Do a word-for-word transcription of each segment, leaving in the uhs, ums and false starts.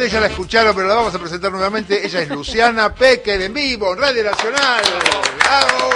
ustedes ya la escucharon, pero la vamos a presentar nuevamente. Ella es Luciana Pecker, en vivo, en Radio Nacional. ¡Bravo!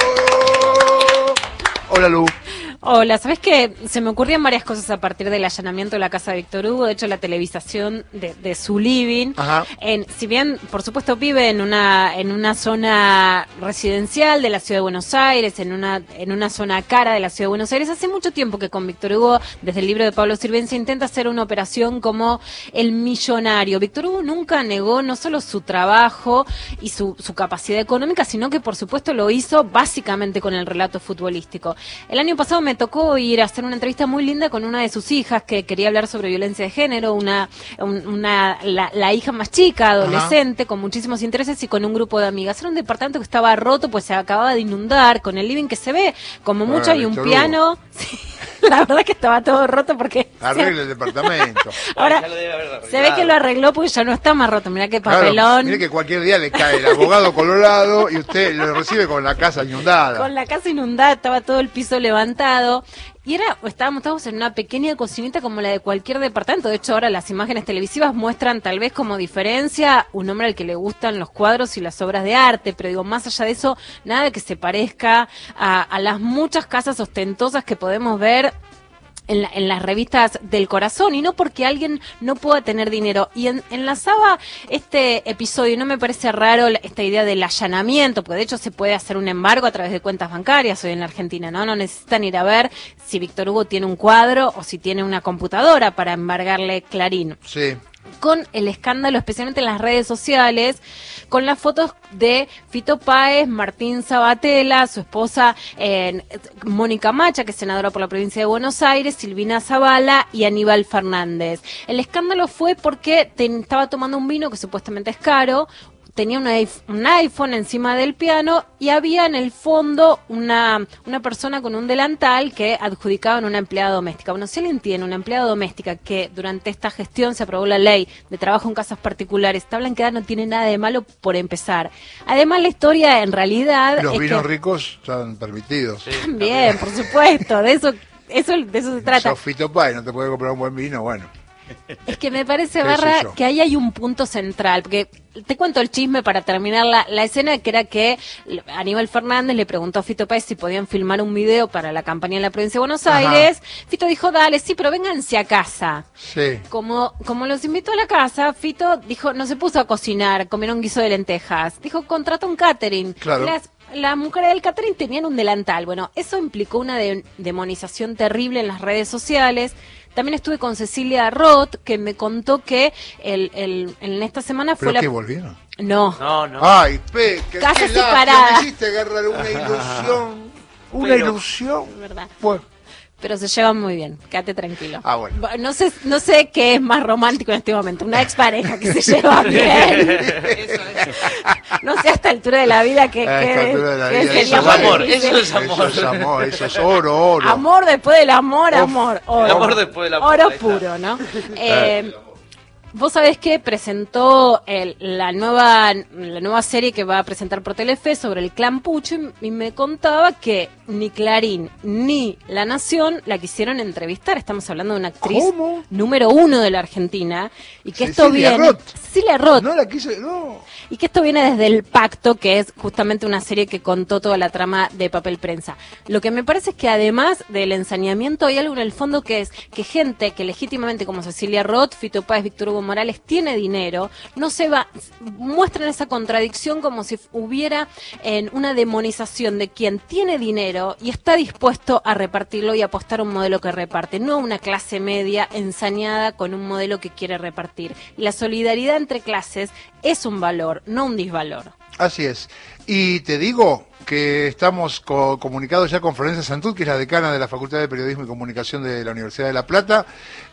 Hola, Lu. Hola, ¿sabés qué? Se me ocurrían varias cosas a partir del allanamiento de la casa de Víctor Hugo, de hecho la televisación de, de su living. Ajá. En, si bien, por supuesto, vive en una en una zona residencial de la Ciudad de Buenos Aires, en una en una zona cara de la Ciudad de Buenos Aires, hace mucho tiempo que con Víctor Hugo, desde el libro de Pablo Sirven, intenta hacer una operación como el millonario. Víctor Hugo nunca negó no solo su trabajo y su, su capacidad económica, sino que, por supuesto, lo hizo básicamente con el relato futbolístico. El año pasado me tocó ir a hacer una entrevista muy linda con una de sus hijas que quería hablar sobre violencia de género, una, un, una la, la hija más chica, adolescente, ajá, con muchísimos intereses y con un grupo de amigas. Era un departamento que estaba roto, pues se acababa de inundar, con el living que se ve como mucho, hay un piano. Sí, la verdad es que estaba todo roto porque... Arregle el departamento. Ahora, se ve que lo arregló porque ya no está más roto. Mirá qué papelón. Claro, mire que cualquier día le cae el abogado colorado y usted lo recibe con la casa inundada. Con la casa inundada, estaba todo el piso levantado. Y era, estábamos, estábamos en una pequeña cocinita como la de cualquier departamento. De hecho, ahora las imágenes televisivas muestran tal vez como diferencia un hombre al que le gustan los cuadros y las obras de arte, pero digo, más allá de eso, nada que se parezca a, a las muchas casas ostentosas que podemos ver En, la, en las revistas del corazón, y no porque alguien no pueda tener dinero. Y en, enlazaba este episodio, y no me parece raro esta idea del allanamiento, porque de hecho se puede hacer un embargo a través de cuentas bancarias hoy en la Argentina, ¿no? No necesitan ir a ver si Víctor Hugo tiene un cuadro o si tiene una computadora para embargarle Clarín. Sí. Con el escándalo, especialmente en las redes sociales, con las fotos de Fito Páez, Martín Sabatella, su esposa eh, Mónica Macha, que es senadora por la provincia de Buenos Aires, Silvina Zavala y Aníbal Fernández. El escándalo fue porque te, estaba tomando un vino que supuestamente es caro, tenía un iPhone, un iPhone encima del piano y había en el fondo una, una persona con un delantal que adjudicaban una empleada doméstica. Bueno, si alguien tiene una empleada doméstica que durante esta gestión se aprobó la ley de trabajo en casas particulares, esta blanqueada no tiene nada de malo por empezar. Además, la historia en realidad... Los es vinos que, ricos están permitidos. Sí, también, por supuesto, de eso, eso, de eso se trata. Sos Fito Páez, no te puede comprar un buen vino, bueno. Es que me parece, Barra, que ahí hay un punto central, porque te cuento el chisme para terminar la, la escena, que era que Aníbal Fernández le preguntó a Fito Páez si podían filmar un video para la campaña en la provincia de Buenos Aires. Ajá. Fito dijo, dale, sí, pero vénganse a casa. Sí. Como, como los invitó a la casa, Fito dijo, no se puso a cocinar, comieron guiso de lentejas. Dijo, contrató un catering. Claro. Las, las mujeres del catering tenían un delantal. Bueno, eso implicó una de, demonización terrible en las redes sociales. También estuve con Cecilia Roth, que me contó que el, el, en esta semana fue ¿Pero la... qué, volvieron? No. No, no. Ay, pe, que Casa qué separada. Me hiciste agarrar una ilusión. Una Pero, ilusión. Es verdad. Bueno. Pero se llevan muy bien, quédate tranquilo. Ah, bueno. No sé, no sé qué es más romántico en este momento, una expareja que se lleva bien. Eso, eso. No sé a esta altura de la vida que, A esta que, altura de la que vida, sería Eso es más amor, difícil. eso es amor. Eso es amor, eso es oro, oro. Amor después del amor, amor, oro. El amor después del amor, Oro ahí está. puro, ¿no? Eh, Vos sabés que presentó el, la nueva la nueva serie que va a presentar por Telefe sobre el clan Pucho y, y me contaba que ni Clarín ni La Nación la quisieron entrevistar. Estamos hablando de una actriz ¿Cómo? número uno de la Argentina y que Cecilia esto viene Roth. Cecilia Roth. No la quise, no. Y que esto viene desde El Pacto, que es justamente una serie que contó toda la trama de Papel Prensa. Lo que me parece es que además del ensañamiento hay algo en el fondo que es que gente que legítimamente como Cecilia Roth, Fito Páez, Víctor Hugo Morales tiene dinero, no se va, muestran esa contradicción como si hubiera en una demonización de quien tiene dinero y está dispuesto a repartirlo y apostar a un modelo que reparte, no una clase media ensañada con un modelo que quiere repartir. Y la solidaridad entre clases es un valor, no un disvalor. Así es. Y te digo que estamos co comunicados ya con Florencia Santud, que es la decana de la Facultad de Periodismo y Comunicación de la Universidad de La Plata.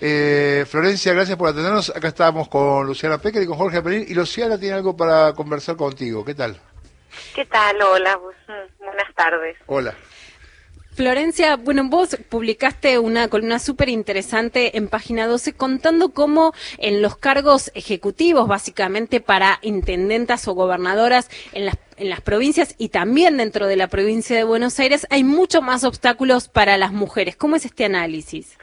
Eh, Florencia, gracias por atendernos. Acá estamos con Luciana Pecker y con Jorge Perín. Y Luciana tiene algo para conversar contigo. ¿Qué tal? ¿Qué tal? Hola, buenas tardes. Hola. Florencia, bueno, vos publicaste una columna súper interesante en Página doce contando cómo en los cargos ejecutivos, básicamente para intendentas o gobernadoras en las, en las provincias y también dentro de la provincia de Buenos Aires, hay mucho más obstáculos para las mujeres. ¿Cómo es este análisis?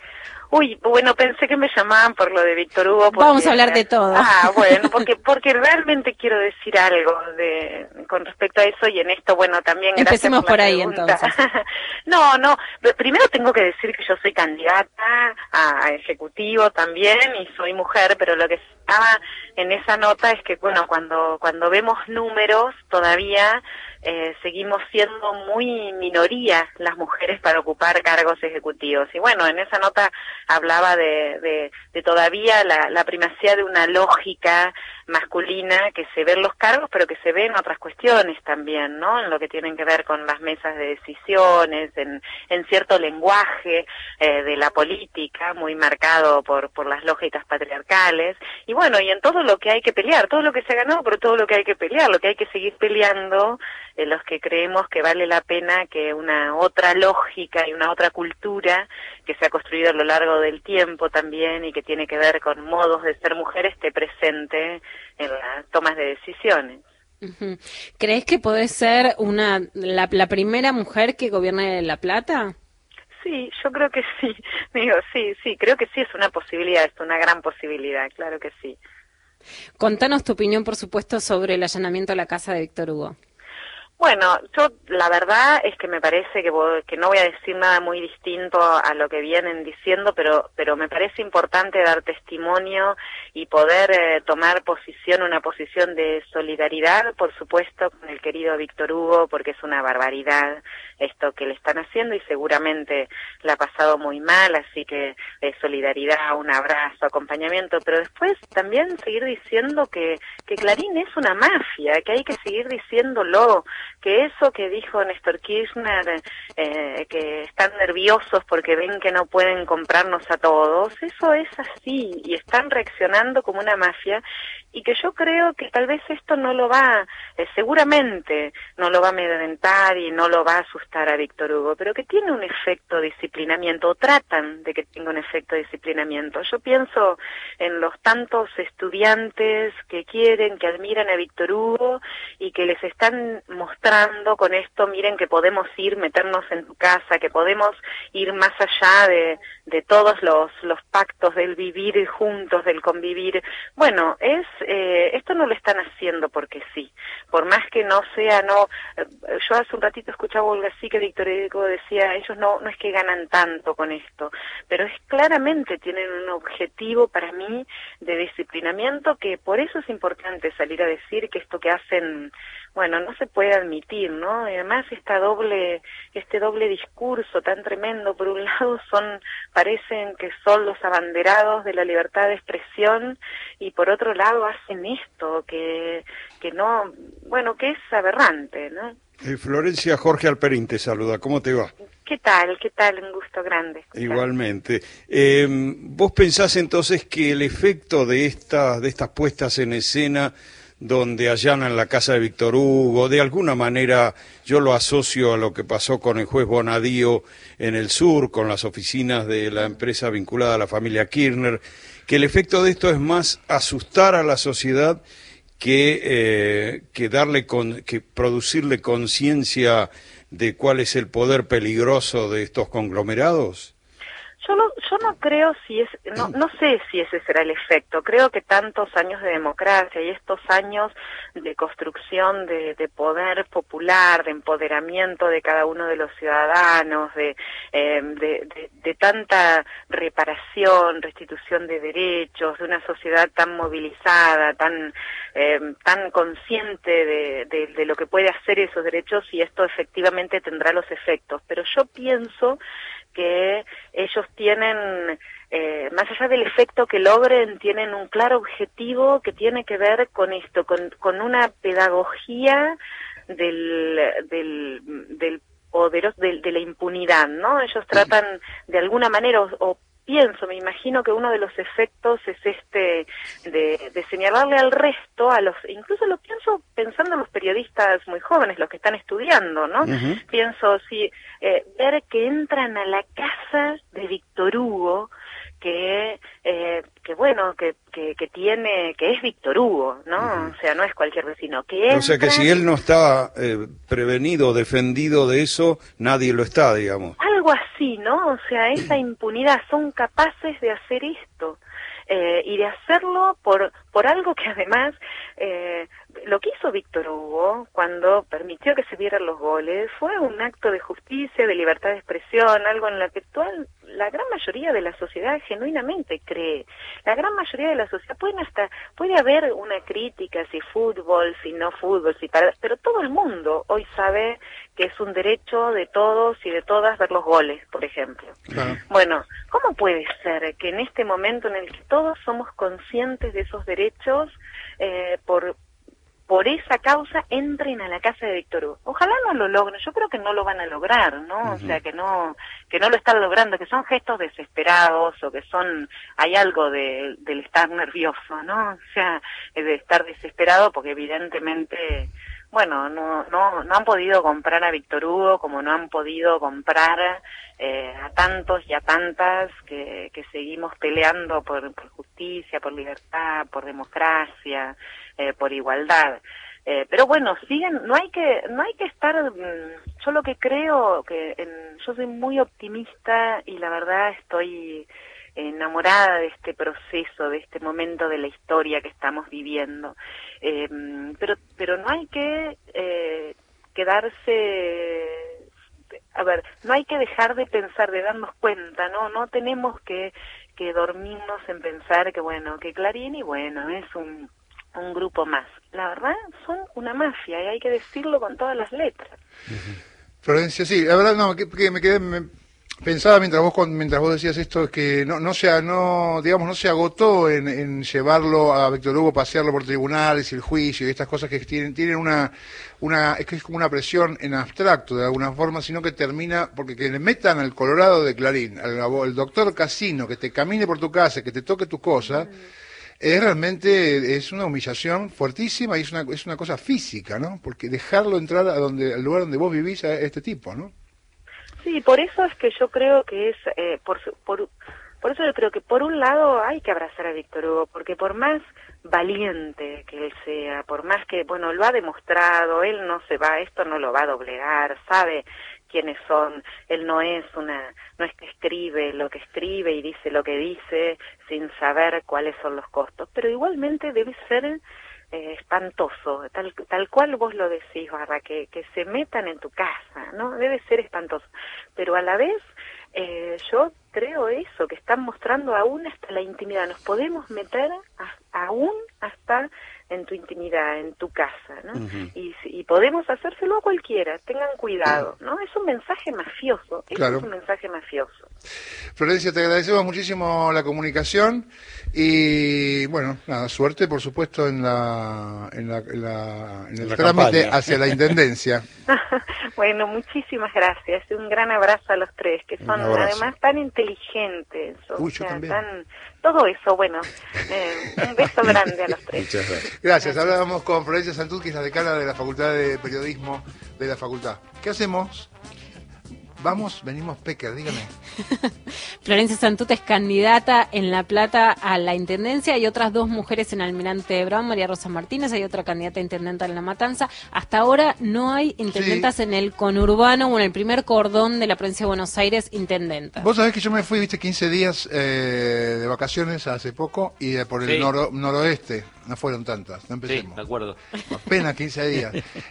Uy, bueno, pensé que me llamaban por lo de Víctor Hugo. Porque, Vamos a hablar de todo. Ah, bueno, porque porque realmente quiero decir algo de con respecto a eso y en esto, bueno, también gracias Empecemos por, por la ahí pregunta. entonces. No, no, primero tengo que decir que yo soy candidata a ejecutivo también y soy mujer, pero lo que estaba en esa nota es que, bueno, cuando cuando vemos números todavía eh, seguimos siendo muy minoría las mujeres para ocupar cargos ejecutivos. Y bueno, en esa nota hablaba de, de, de todavía la, la primacía de una lógica masculina que se ve en los cargos, pero que se ve en otras cuestiones también, ¿no? En lo que tienen que ver con las mesas de decisiones, en, en cierto lenguaje eh, de la política, muy marcado por, por las lógicas patriarcales. Y bueno, y en todo lo que hay que pelear, todo lo que se ha ganado, pero todo lo que hay que pelear, lo que hay que seguir peleando, eh, los que creemos que vale la pena que una otra lógica y una otra cultura que se ha construido a lo largo del tiempo también y que tiene que ver con modos de ser mujer esté presente en las tomas de decisiones. Uh-huh. ¿Crees que podés ser una la, la primera mujer que gobierne La Plata? Sí, yo creo que sí. Digo, sí, sí, creo que sí es una posibilidad, es una gran posibilidad, claro que sí. Contanos tu opinión, por supuesto, sobre el allanamiento a la casa de Víctor Hugo. Bueno, yo la verdad es que me parece que, que no voy a decir nada muy distinto a lo que vienen diciendo, pero pero me parece importante dar testimonio y poder eh, tomar posición, una posición de solidaridad, por supuesto, con el querido Víctor Hugo, porque es una barbaridad esto que le están haciendo y seguramente la ha pasado muy mal, así que eh, solidaridad, un abrazo, acompañamiento, pero después también seguir diciendo que, que Clarín es una mafia, que hay que seguir diciéndolo, que eso que dijo Néstor Kirchner, eh, que están nerviosos porque ven que no pueden comprarnos a todos, eso es así, y están reaccionando como una mafia, y que yo creo que tal vez esto no lo va, eh, seguramente no lo va a amedrentar y no lo va a asustar a Víctor Hugo, pero que tiene un efecto de disciplinamiento, o tratan de que tenga un efecto de disciplinamiento. Yo pienso en los tantos estudiantes que quieren, que admiran a Víctor Hugo, y que les están mostrando con esto, miren que podemos ir, meternos en tu casa, que podemos ir más allá de, de todos los, los pactos del vivir juntos, del convivir. Bueno, es eh, esto no lo están haciendo porque sí, por más que no sea, no, eh, yo hace un ratito escuchaba algo así que Víctor Hugo decía, ellos no, no es que ganan tanto con esto, pero es claramente tienen un objetivo para mí de disciplinamiento, que por eso es importante salir a decir que esto que hacen, bueno, no se puede admitir, ¿no? Y además esta doble, este doble discurso tan tremendo, por un lado son, parecen que son los abanderados de la libertad de expresión, y por otro lado hacen esto, que, que no, bueno, que es aberrante, ¿no? Eh, Florencia, Jorge Alperín te saluda, ¿cómo te va? ¿Qué tal? ¿Qué tal? Un gusto grande. Igualmente. Eh, ¿Vos pensás entonces que el efecto de estas, de estas puestas en escena donde allanan la casa de Víctor Hugo, de alguna manera yo lo asocio a lo que pasó con el juez Bonadío en el sur, con las oficinas de la empresa vinculada a la familia Kirchner, que el efecto de esto es más asustar a la sociedad que, eh, que darle con, que producirle conciencia de cuál es el poder peligroso de estos conglomerados? Yo no, yo no creo si es, no, no sé si ese será el efecto. Creo que tantos años de democracia y estos años de construcción de, de poder popular, de empoderamiento de cada uno de los ciudadanos, de, eh, de, de, de tanta reparación, restitución de derechos, de una sociedad tan movilizada, tan, eh, tan consciente de, de, de lo que puede hacer esos derechos, y esto efectivamente tendrá los efectos. Pero yo pienso que ellos tienen, eh, más allá del efecto que logren, tienen un claro objetivo que tiene que ver con esto, con, con una pedagogía del, del, del poderoso, de, de la impunidad, ¿no? Ellos tratan de alguna manera, o, o pienso, me imagino que uno de los efectos es este de, de señalarle al resto, a los, incluso lo pienso pensando en los periodistas muy jóvenes, los que están estudiando, ¿no? Uh-huh. Pienso, sí, eh, ver que entran a la casa de Víctor Hugo, que eh, que bueno, que, que que tiene, que es Víctor Hugo, ¿no? Uh-huh. O sea, no es cualquier vecino. Que entra... O sea que si él no está eh, prevenido, defendido de eso, nadie lo está, digamos. Algo así. así, ¿no? O sea, esa impunidad, son capaces de hacer esto. Eh, y de hacerlo por por algo que además eh, lo que hizo Víctor Hugo cuando permitió que se vieran los goles fue un acto de justicia, de libertad de expresión, algo en lo que actual la gran mayoría de la sociedad genuinamente cree. La gran mayoría de la sociedad pueden hasta puede haber una crítica si fútbol, si no fútbol, si para, pero todo el mundo hoy sabe que es un derecho de todos y de todas ver los goles, por ejemplo. Claro. Bueno, ¿cómo puede ser que en este momento en el que todos somos conscientes de esos derechos, eh, por por esa causa entren a la casa de Víctor Hugo? Ojalá no lo logren, yo creo que no lo van a lograr, ¿no? Uh-huh. O sea, que no que no lo están logrando, que son gestos desesperados o que son, hay algo de, del estar nervioso, ¿no? O sea, de estar desesperado porque evidentemente, bueno, no no no han podido comprar a Víctor Hugo como no han podido comprar eh, a tantos y a tantas que, que seguimos peleando por, por justicia, por libertad, por democracia, eh, por igualdad. Eh, pero bueno, siguen, no hay que no hay que estar, yo lo que creo que en, yo soy muy optimista y la verdad estoy enamorada de este proceso, de este momento de la historia que estamos viviendo. Eh, pero pero no hay que eh, quedarse, a ver, no hay que dejar de pensar, de darnos cuenta, no no tenemos que que dormirnos en pensar que bueno, que Clarín y bueno, es un un grupo más. La verdad, son una mafia y hay que decirlo con todas las letras. Florencia, sí, la verdad no, que, que me quedé me pensaba mientras vos mientras vos decías esto que no no se no digamos no se agotó en, en llevarlo a Víctor Hugo, pasearlo por tribunales y el juicio y estas cosas que tienen tienen una una es que es como una presión en abstracto de alguna forma, sino que termina porque que le metan al Colorado de Clarín, al, al doctor Casino, que te camine por tu casa, que te toque tu cosa. Mm. Es realmente es una humillación fuertísima y es una es una cosa física, ¿no? Porque dejarlo entrar a donde al lugar donde vos vivís a este tipo, ¿no? Sí, por eso es que yo creo que es eh, por por por eso yo creo que por un lado hay que abrazar a Víctor Hugo, porque por más valiente que él sea, por más que bueno lo ha demostrado, él no se va, esto no lo va a doblegar, sabe quiénes son, él no es una, no es que escribe lo que escribe y dice lo que dice sin saber cuáles son los costos, pero igualmente debe ser eh, espantoso, tal tal cual vos lo decís, Barra, que, que se metan en tu casa, ¿no? Debe ser espantoso, pero a la vez eh, yo creo eso, que están mostrando aún hasta la intimidad, nos podemos meter a, aún hasta en tu intimidad, en tu casa, ¿no? Uh-huh. Y, y podemos hacérselo a cualquiera, tengan cuidado, ¿no? Es un mensaje mafioso, claro. Es un mensaje mafioso. Florencia, te agradecemos muchísimo la comunicación y, bueno, nada, suerte, por supuesto, en la en, la, en, la, en el la trámite campaña hacia la Intendencia. Bueno, muchísimas gracias, un gran abrazo a los tres, que son además tan inteligentes, o Uy, sea, también. tan... Todo eso, bueno, eh, un beso grande a los tres. Muchas gracias. Gracias, hablábamos con Florencia Santut, que es la decana de la Facultad de Periodismo de la Facultad. ¿Qué hacemos? Vamos, venimos Pecker, dígame. Florencia Santut es candidata en La Plata a la Intendencia. Hay otras dos mujeres en Almirante Brown, María Rosa Martínez, hay otra candidata a intendenta en La Matanza. Hasta ahora no hay intendentas sí. en el conurbano o en el primer cordón de la provincia de Buenos Aires, intendentas. Vos sabés que yo me fui, viste, quince días eh, de vacaciones hace poco y eh, por el sí. noro, noroeste. No fueron tantas, no empecemos. Sí, de acuerdo. Apenas quince días.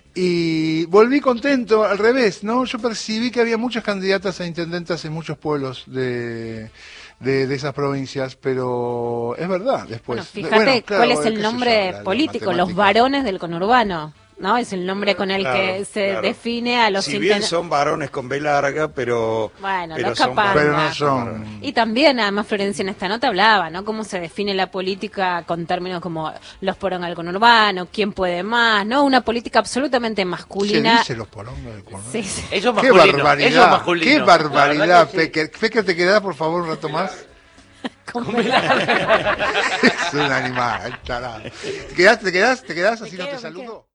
Y volví contento, al revés, ¿no? Yo percibí que había muchas candidatas a intendentas en muchos pueblos de, de, de esas provincias, pero es verdad, después. Bueno, fíjate bueno, claro, cuál es el nombre yo, la, político, la los varones del conurbano. ¿No? Es el nombre con el claro, que se claro. define a los si bien son varones con B larga, pero, bueno, pero, los son capaz, pero no son... Y también, además, Florencia en esta nota hablaba, ¿no? Cómo se define la política con términos como los porongas del conurbano, quién puede más, ¿no? Una política absolutamente masculina. Se dice los porongas del conurbano. Sí, sí. Eso es qué masculino. barbaridad, Eso es masculino. qué barbaridad, sí. Pecker. Pecker, ¿te quedás, por favor, un rato más? Es un animal, tarado. ¿Te quedás, te quedás, te quedás? Así no te saludo.